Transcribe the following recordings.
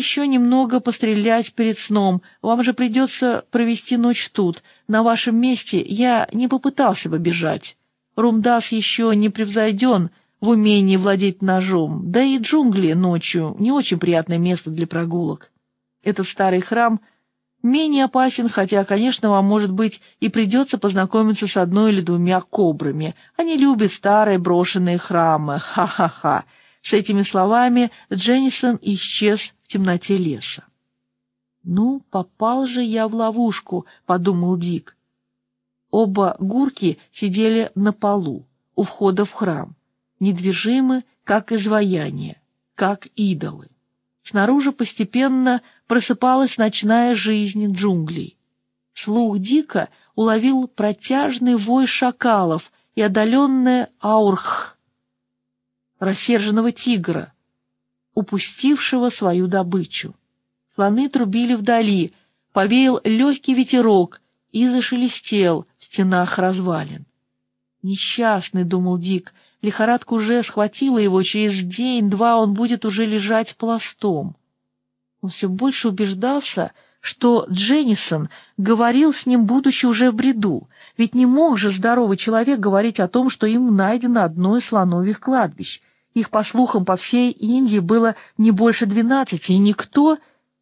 еще немного пострелять перед сном. Вам же придется провести ночь тут. На вашем месте я не попытался бы бежать. Румдас еще не превзойден в умении владеть ножом, да и джунгли ночью не очень приятное место для прогулок. Этот старый храм менее опасен, хотя, конечно, вам, может быть, и придется познакомиться с одной или двумя кобрами. Они любят старые брошенные храмы. Ха-ха-ха. С этими словами Дженнисон исчез в темноте леса. «Ну, попал же я в ловушку», — подумал Дик. Оба гурки сидели на полу у входа в храм, недвижимы, как изваяния, как идолы. Снаружи постепенно просыпалась ночная жизнь джунглей. Слух Дика уловил протяжный вой шакалов и отдаленное аурх рассерженного тигра, упустившего свою добычу. Слоны трубили вдали, повеял легкий ветерок и зашелестел в стенах развалин. «Несчастный», — думал Дик, — лихорадка уже схватила его, через день-два он будет уже лежать пластом. Он все больше убеждался, что Дженнисон говорил с ним, будучи уже в бреду, ведь не мог же здоровый человек говорить о том, что им найдено одно из слоновьих кладбищ. Их, по слухам, по всей Индии было не больше 12, и никто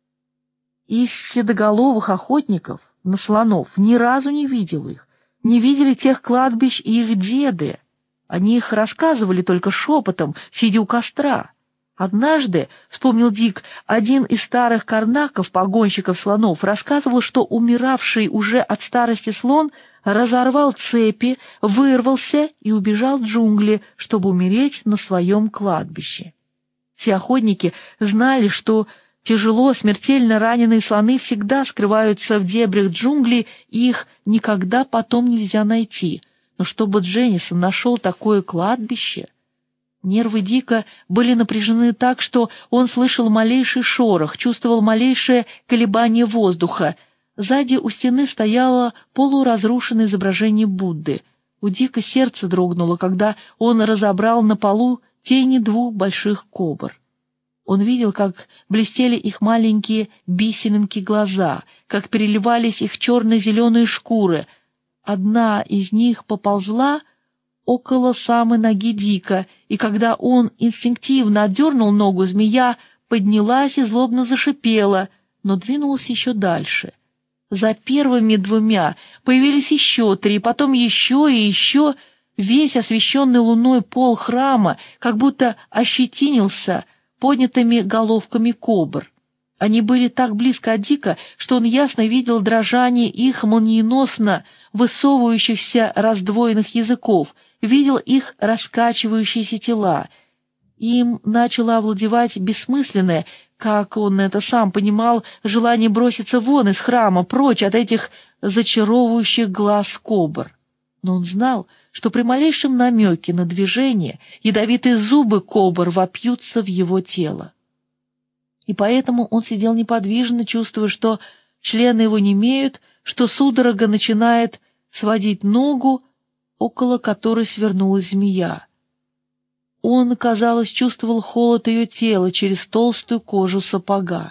из седоголовых охотников на слонов ни разу не видел их, не видели тех кладбищ и их деды. Они их рассказывали только шепотом, сидя у костра. Однажды, вспомнил Дик, один из старых карнаков, погонщиков слонов, рассказывал, что умиравший уже от старости слон разорвал цепи, вырвался и убежал в джунгли, чтобы умереть на своем кладбище. Все охотники знали, что тяжело, смертельно раненые слоны всегда скрываются в дебрях джунглей, и их никогда потом нельзя найти. Но чтобы Дженнисон нашел такое кладбище... Нервы Дика были напряжены так, что он слышал малейший шорох, чувствовал малейшее колебание воздуха. Сзади у стены стояло полуразрушенное изображение Будды. У Дика сердце дрогнуло, когда он разобрал на полу тени двух больших кобр. Он видел, как блестели их маленькие бисеринки глаза, как переливались их черно-зеленые шкуры. Одна из них поползла около самой ноги Дика, и когда он инстинктивно отдернул ногу, змея поднялась и злобно зашипела, но двинулась еще дальше. За первыми двумя появились еще три, потом еще и еще. Весь освещенный луной пол храма как будто ощетинился поднятыми головками кобр. Они были так близко от Дика, что он ясно видел дрожание их молниеносно высовывающихся раздвоенных языков, видел их раскачивающиеся тела. Им начало овладевать бессмысленное, как он это сам понимал, желание броситься вон из храма, прочь от этих зачаровывающих глаз кобр. Но он знал, что при малейшем намеке на движение ядовитые зубы кобр вопьются в его тело. И поэтому он сидел неподвижно, чувствуя, что члены его немеют, что судорога начинает сводить ногу, около которой свернулась змея. Он, казалось, чувствовал холод ее тела через толстую кожу сапога.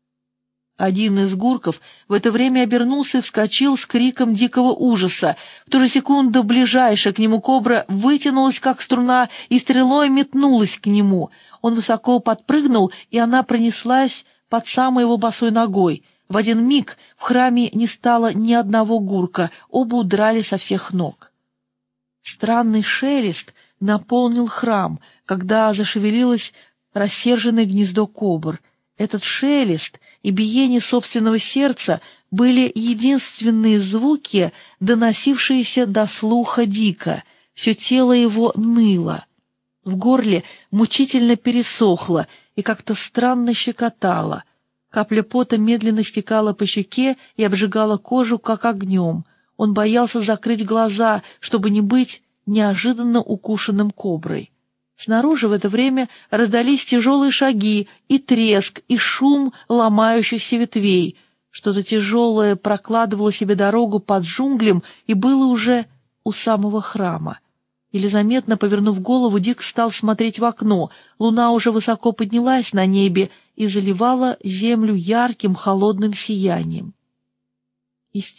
Один из гурков в это время обернулся и вскочил с криком дикого ужаса. В ту же секунду ближайшая к нему кобра вытянулась, как струна, и стрелой метнулась к нему. Он высоко подпрыгнул, и она пронеслась под самой его босой ногой. В один миг в храме не стало ни одного гурка, оба удрали со всех ног. Странный шелест наполнил храм, когда зашевелилось рассерженное гнездо кобр. Этот шелест и биение собственного сердца были единственные звуки, доносившиеся до слуха Дика. Все тело его ныло. В горле мучительно пересохло и как-то странно щекотало. Капля пота медленно стекала по щеке и обжигала кожу, как огнем. Он боялся закрыть глаза, чтобы не быть неожиданно укушенным коброй. Снаружи в это время раздались тяжелые шаги, и треск, и шум ломающихся ветвей. Что-то тяжелое прокладывало себе дорогу под джунглем и было уже у самого храма. Еле заметно повернув голову, Дик стал смотреть в окно. Луна уже высоко поднялась на небе, и заливала землю ярким холодным сиянием. Из